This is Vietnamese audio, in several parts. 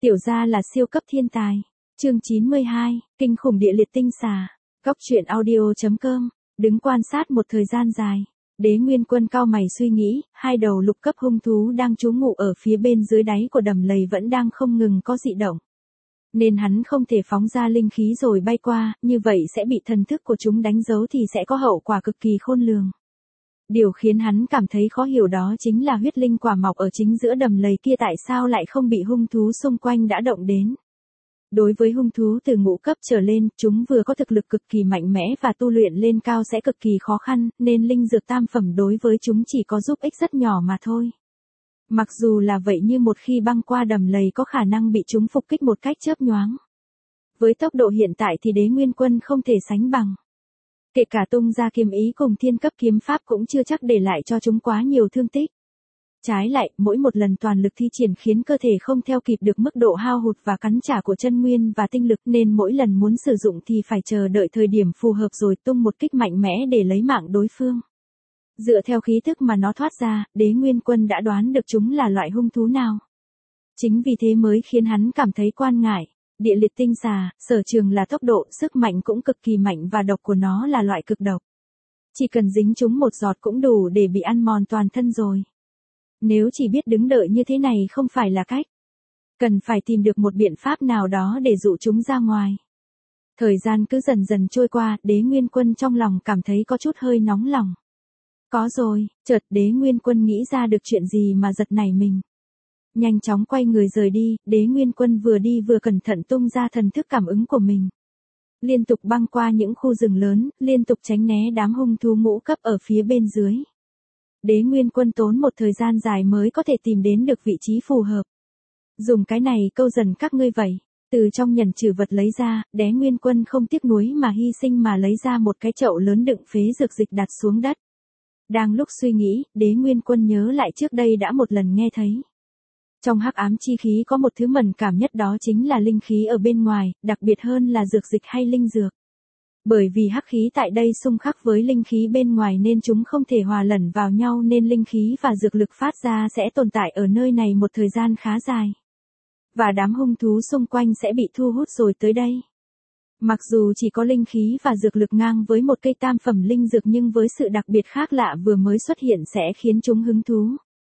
Tiểu gia là siêu cấp thiên tài. Chương 92, kinh khủng địa liệt tinh xà. Góc truyện audio.com. Đứng quan sát một thời gian dài, Đế Nguyên Quân cau mày suy nghĩ, hai đầu lục cấp hung thú đang trú ngụ ở phía bên dưới đáy của đầm lầy vẫn đang không ngừng có dị động. Nên hắn không thể phóng ra linh khí rồi bay qua, như vậy sẽ bị thần thức của chúng đánh dấu thì sẽ có hậu quả cực kỳ khôn lường. Điều khiến hắn cảm thấy khó hiểu đó chính là huyết linh quả mọc ở chính giữa đầm lầy kia tại sao lại không bị hung thú xung quanh đã động đến. Đối với hung thú từ ngũ cấp trở lên, chúng vừa có thực lực cực kỳ mạnh mẽ và tu luyện lên cao sẽ cực kỳ khó khăn, nên linh dược tam phẩm đối với chúng chỉ có giúp ích rất nhỏ mà thôi. Mặc dù là vậy như một khi băng qua đầm lầy có khả năng bị chúng phục kích một cách chớp nhoáng. Với tốc độ hiện tại thì Đế Nguyên Quân không thể sánh bằng. Kể cả tung ra kiếm ý cùng thiên cấp kiếm pháp cũng chưa chắc để lại cho chúng quá nhiều thương tích. Trái lại, mỗi một lần toàn lực thi triển khiến cơ thể không theo kịp được mức độ hao hụt và cắn trả của chân nguyên và tinh lực nên mỗi lần muốn sử dụng thì phải chờ đợi thời điểm phù hợp rồi tung một kích mạnh mẽ để lấy mạng đối phương. Dựa theo khí thức mà nó thoát ra, Đế Nguyên Quân đã đoán được chúng là loại hung thú nào. Chính vì thế mới khiến hắn cảm thấy quan ngại. Địa liệt tinh xà, sở trường là tốc độ, sức mạnh cũng cực kỳ mạnh và độc của nó là loại cực độc. Chỉ cần dính chúng một giọt cũng đủ để bị ăn mòn toàn thân rồi. Nếu chỉ biết đứng đợi như thế này không phải là cách. Cần phải tìm được một biện pháp nào đó để dụ chúng ra ngoài. Thời gian cứ dần dần trôi qua, Đế Nguyên Quân trong lòng cảm thấy có chút hơi nóng lòng. Có rồi, chợt Đế Nguyên Quân nghĩ ra được chuyện gì mà giật nảy mình. Nhanh chóng quay người rời đi, Đế Nguyên Quân vừa đi vừa cẩn thận tung ra thần thức cảm ứng của mình. Liên tục băng qua những khu rừng lớn, liên tục tránh né đám hung thú ngũ cấp ở phía bên dưới. Đế Nguyên Quân tốn một thời gian dài mới có thể tìm đến được vị trí phù hợp. Dùng cái này câu dần các ngươi vậy. Từ trong nhẫn trừ vật lấy ra, Đế Nguyên Quân không tiếc nuối mà hy sinh mà lấy ra một cái chậu lớn đựng phế dược dịch đặt xuống đất. Đang lúc suy nghĩ, Đế Nguyên Quân nhớ lại trước đây đã một lần nghe thấy. Trong hắc ám chi khí có một thứ mẫn cảm nhất đó chính là linh khí ở bên ngoài, đặc biệt hơn là dược dịch hay linh dược. Bởi vì hắc khí tại đây xung khắc với linh khí bên ngoài nên chúng không thể hòa lẫn vào nhau nên linh khí và dược lực phát ra sẽ tồn tại ở nơi này một thời gian khá dài. Và đám hung thú xung quanh sẽ bị thu hút rồi tới đây. Mặc dù chỉ có linh khí và dược lực ngang với một cây tam phẩm linh dược nhưng với sự đặc biệt khác lạ vừa mới xuất hiện sẽ khiến chúng hứng thú.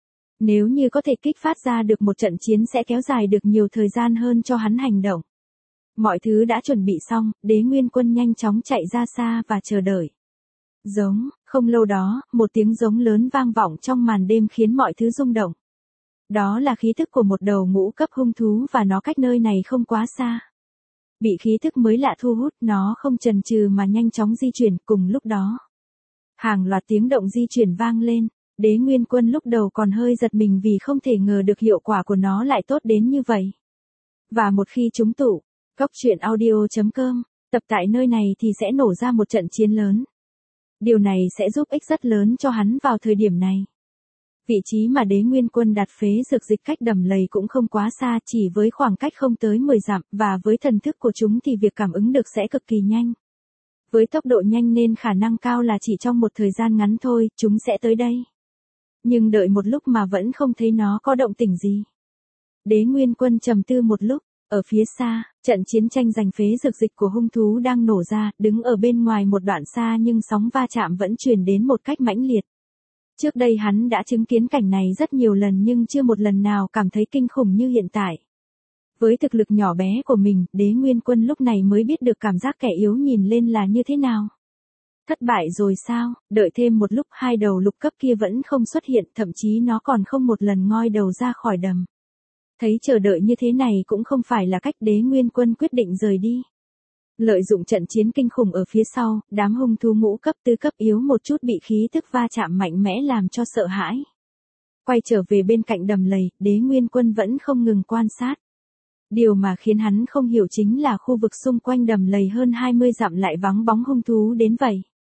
Nếu như có thể kích phát ra được một trận chiến sẽ kéo dài được nhiều thời gian hơn cho hắn hành động. Mọi thứ đã chuẩn bị xong, Đế Nguyên Quân nhanh chóng chạy ra xa và chờ đợi. Giống, không lâu đó, một tiếng giống lớn vang vọng trong màn đêm khiến mọi thứ rung động. Đó là khí thức của một đầu ngũ cấp hung thú và nó cách nơi này không quá xa. Bị khí thức mới lạ thu hút nó không chần chừ mà nhanh chóng di chuyển cùng lúc đó. Hàng loạt tiếng động di chuyển vang lên. Đế Nguyên Quân lúc đầu còn hơi giật mình vì không thể ngờ được hiệu quả của nó lại tốt đến như vậy. Và một khi chúng tụ, góc truyện audio.com, tập tại nơi này thì sẽ nổ ra một trận chiến lớn. Điều này sẽ giúp ích rất lớn cho hắn vào thời điểm này. Vị trí mà Đế Nguyên Quân đặt phế dược dịch cách đầm lầy cũng không quá xa chỉ với khoảng cách không tới 10 dặm và với thần thức của chúng thì việc cảm ứng được sẽ cực kỳ nhanh. Với tốc độ nhanh nên khả năng cao là chỉ trong một thời gian ngắn thôi chúng sẽ tới đây. Nhưng đợi một lúc mà vẫn không thấy nó có động tĩnh gì. Đế Nguyên Quân trầm tư một lúc, ở phía xa, trận chiến tranh giành phế dược dịch của hung thú đang nổ ra, đứng ở bên ngoài một đoạn xa nhưng sóng va chạm vẫn truyền đến một cách mãnh liệt. Trước đây hắn đã chứng kiến cảnh này rất nhiều lần nhưng chưa một lần nào cảm thấy kinh khủng như hiện tại. Với thực lực nhỏ bé của mình, Đế Nguyên Quân lúc này mới biết được cảm giác kẻ yếu nhìn lên là như thế nào. Thất bại rồi sao, đợi thêm một lúc hai đầu lục cấp kia vẫn không xuất hiện, thậm chí nó còn không một lần ngoi đầu ra khỏi đầm. Thấy chờ đợi như thế này cũng không phải là cách Đế Nguyên Quân quyết định rời đi. Lợi dụng trận chiến kinh khủng ở phía sau, đám hung thú ngũ cấp tứ cấp yếu một chút bị khí tức va chạm mạnh mẽ làm cho sợ hãi. Quay trở về bên cạnh đầm lầy, Đế Nguyên Quân vẫn không ngừng quan sát. Điều mà khiến hắn không hiểu chính là khu vực xung quanh đầm lầy hơn 20 dặm lại vắng bóng hung thú đến vậy.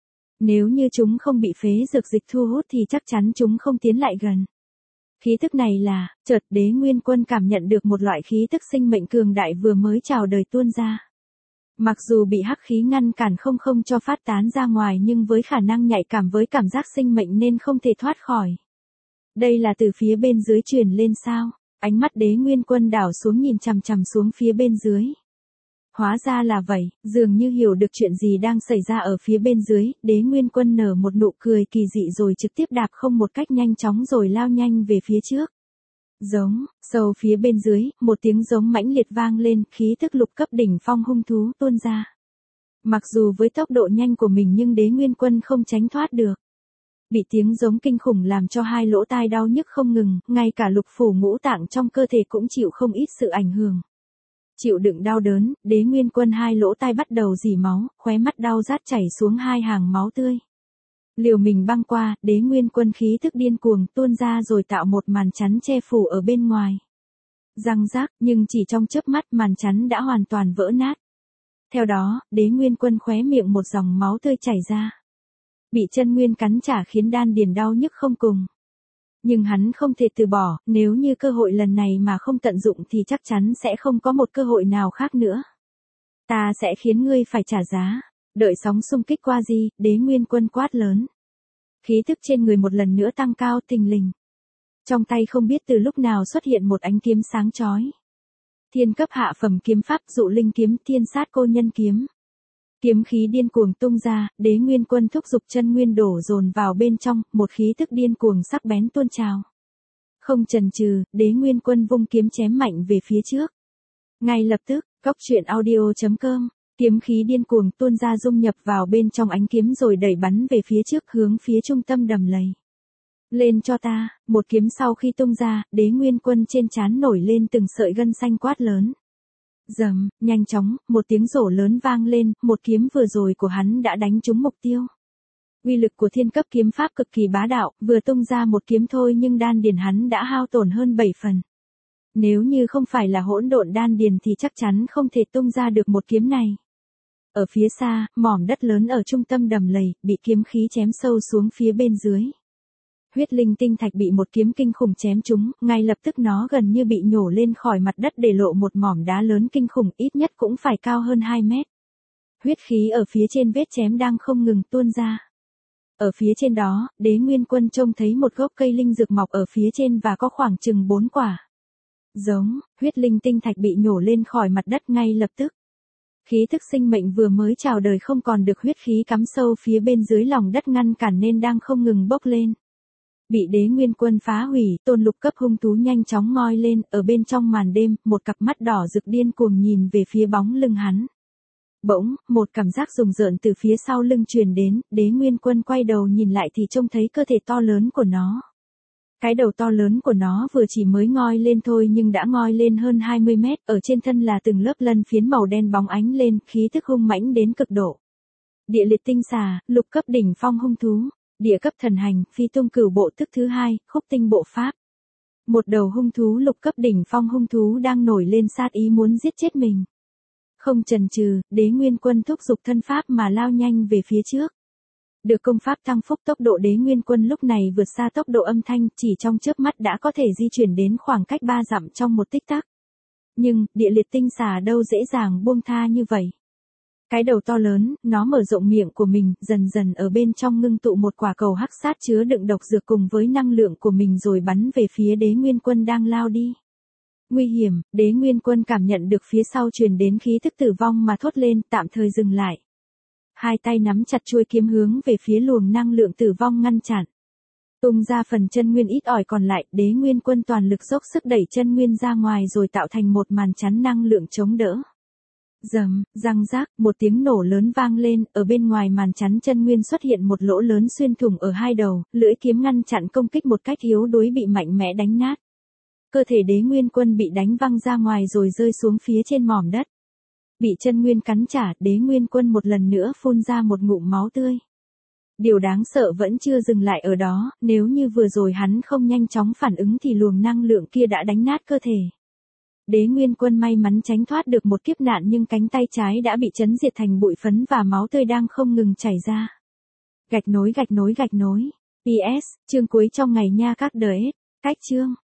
Nếu như chúng không bị phế dược dịch thu hút thì chắc chắn chúng không tiến lại gần. Khí tức này là, chợt Đế Nguyên Quân cảm nhận được một loại khí tức sinh mệnh cường đại vừa mới chào đời tuôn ra. Mặc dù bị hắc khí ngăn cản không cho phát tán ra ngoài nhưng với khả năng nhạy cảm với cảm giác sinh mệnh nên không thể thoát khỏi. Đây là từ phía bên dưới truyền lên sao? Ánh mắt Đế Nguyên Quân đảo xuống nhìn chằm chằm xuống phía bên dưới. Hóa ra là vậy, dường như hiểu được chuyện gì đang xảy ra ở phía bên dưới, Đế Nguyên Quân nở một nụ cười kỳ dị rồi trực tiếp đạp không một cách nhanh chóng rồi lao nhanh về phía trước. Giống, sâu phía bên dưới, một tiếng giống mãnh liệt vang lên, khí thức lục cấp đỉnh phong hung thú tuôn ra. Mặc dù với tốc độ nhanh của mình nhưng Đế Nguyên Quân không tránh thoát được. Bị tiếng giống kinh khủng làm cho hai lỗ tai đau nhức không ngừng, ngay cả lục phủ ngũ tạng trong cơ thể cũng chịu không ít sự ảnh hưởng. Chịu đựng đau đớn, Đế Nguyên Quân hai lỗ tai bắt đầu rỉ máu, khóe mắt đau rát chảy xuống hai hàng máu tươi. Liều mình băng qua, Đế Nguyên Quân khí thức điên cuồng tuôn ra rồi tạo một màn chắn che phủ ở bên ngoài. Răng rác, nhưng chỉ trong chớp mắt màn chắn đã hoàn toàn vỡ nát. Theo đó, Đế Nguyên Quân khóe miệng một dòng máu tươi chảy ra. Bị chân nguyên cắn trả khiến đan điền đau nhức không cùng. Nhưng hắn không thể từ bỏ, nếu như cơ hội lần này mà không tận dụng thì chắc chắn sẽ không có một cơ hội nào khác nữa. Ta sẽ khiến ngươi phải trả giá. Đợi sóng xung kích qua đi, Đế Nguyên Quân quát lớn. Khí thức trên người một lần nữa tăng cao thình lình. Trong tay không biết từ lúc nào xuất hiện một ánh kiếm sáng chói. Thiên cấp hạ phẩm kiếm pháp dụ linh kiếm thiên sát cô nhân kiếm. Kiếm khí điên cuồng tung ra, Đế Nguyên Quân thúc giục chân nguyên đổ dồn vào bên trong, một khí thức điên cuồng sắc bén tuôn trào. Không chần chừ, Đế Nguyên Quân vung kiếm chém mạnh về phía trước. Ngay lập tức, coctruyện.audio.com, kiếm khí điên cuồng tuôn ra dung nhập vào bên trong ánh kiếm rồi đẩy bắn về phía trước hướng phía trung tâm đầm lầy. Lên cho ta, một kiếm sau khi tung ra, Đế Nguyên Quân trên trán nổi lên từng sợi gân xanh quát lớn. Rầm, nhanh chóng, một tiếng rổ lớn vang lên, một kiếm vừa rồi của hắn đã đánh trúng mục tiêu. Uy lực của thiên cấp kiếm pháp cực kỳ bá đạo, vừa tung ra một kiếm thôi nhưng đan điền hắn đã hao tổn hơn 7 phần. Nếu như không phải là hỗn độn đan điền thì chắc chắn không thể tung ra được một kiếm này. Ở phía xa, mỏm đất lớn ở trung tâm đầm lầy, bị kiếm khí chém sâu xuống phía bên dưới. Huyết linh tinh thạch bị một kiếm kinh khủng chém trúng, ngay lập tức nó gần như bị nhổ lên khỏi mặt đất để lộ một mỏm đá lớn kinh khủng ít nhất cũng phải cao hơn 2 mét. Huyết khí ở phía trên vết chém đang không ngừng tuôn ra. Ở phía trên đó, Đế Nguyên Quân trông thấy một gốc cây linh dược mọc ở phía trên và có khoảng chừng 4 quả. Giống, huyết linh tinh thạch bị nhổ lên khỏi mặt đất ngay lập tức. Khí thức sinh mệnh vừa mới chào đời không còn được huyết khí cắm sâu phía bên dưới lòng đất ngăn cản nên đang không ngừng bốc lên. Bị Đế Nguyên Quân phá hủy, tôn lục cấp hung thú nhanh chóng ngoi lên, ở bên trong màn đêm, một cặp mắt đỏ rực điên cuồng nhìn về phía bóng lưng hắn. Bỗng, một cảm giác rùng rợn từ phía sau lưng truyền đến, Đế Nguyên Quân quay đầu nhìn lại thì trông thấy cơ thể to lớn của nó. Cái đầu to lớn của nó vừa chỉ mới ngoi lên thôi nhưng đã ngoi lên hơn 20 mét, ở trên thân là từng lớp lân phiến màu đen bóng ánh lên, khí thức hung mãnh đến cực độ. Địa liệt tinh xà, lục cấp đỉnh phong hung thú. Địa cấp thần hành, phi tung cửu bộ thức thứ 2, khúc tinh bộ pháp. Một đầu hung thú lục cấp đỉnh phong hung thú đang nổi lên sát ý muốn giết chết mình. Không chần chừ, Đế Nguyên Quân thúc giục thân pháp mà lao nhanh về phía trước. Được công pháp tăng phúc tốc độ Đế Nguyên Quân lúc này vượt xa tốc độ âm thanh, chỉ trong chớp mắt đã có thể di chuyển đến khoảng cách 3 dặm trong một tích tắc. Nhưng, địa liệt tinh xà đâu dễ dàng buông tha như vậy. Cái đầu to lớn, nó mở rộng miệng của mình, dần dần ở bên trong ngưng tụ một quả cầu hắc sát chứa đựng độc dược cùng với năng lượng của mình rồi bắn về phía Đế Nguyên Quân đang lao đi. Nguy hiểm, Đế Nguyên Quân cảm nhận được phía sau truyền đến khí thức tử vong mà thốt lên, tạm thời dừng lại. Hai tay nắm chặt chuôi kiếm hướng về phía luồng năng lượng tử vong ngăn chặn. Tung ra phần chân nguyên ít ỏi còn lại, Đế Nguyên Quân toàn lực dốc sức đẩy chân nguyên ra ngoài rồi tạo thành một màn chắn năng lượng chống đỡ. Rầm, răng rác, một tiếng nổ lớn vang lên, ở bên ngoài màn chắn chân nguyên xuất hiện một lỗ lớn xuyên thủng ở hai đầu, lưỡi kiếm ngăn chặn công kích một cách yếu đuối bị mạnh mẽ đánh nát. Cơ thể Đế Nguyên Quân bị đánh văng ra ngoài rồi rơi xuống phía trên mỏm đất. Bị chân nguyên cắn trả, Đế Nguyên Quân một lần nữa phun ra một ngụm máu tươi. Điều đáng sợ vẫn chưa dừng lại ở đó, nếu như vừa rồi hắn không nhanh chóng phản ứng thì luồng năng lượng kia đã đánh nát cơ thể. Đế Nguyên Quân may mắn tránh thoát được một kiếp nạn nhưng cánh tay trái đã bị chấn diệt thành bụi phấn và máu tươi đang không ngừng chảy ra. Gạch nối. PS, chương cuối trong ngày nha các đời. Cách chương.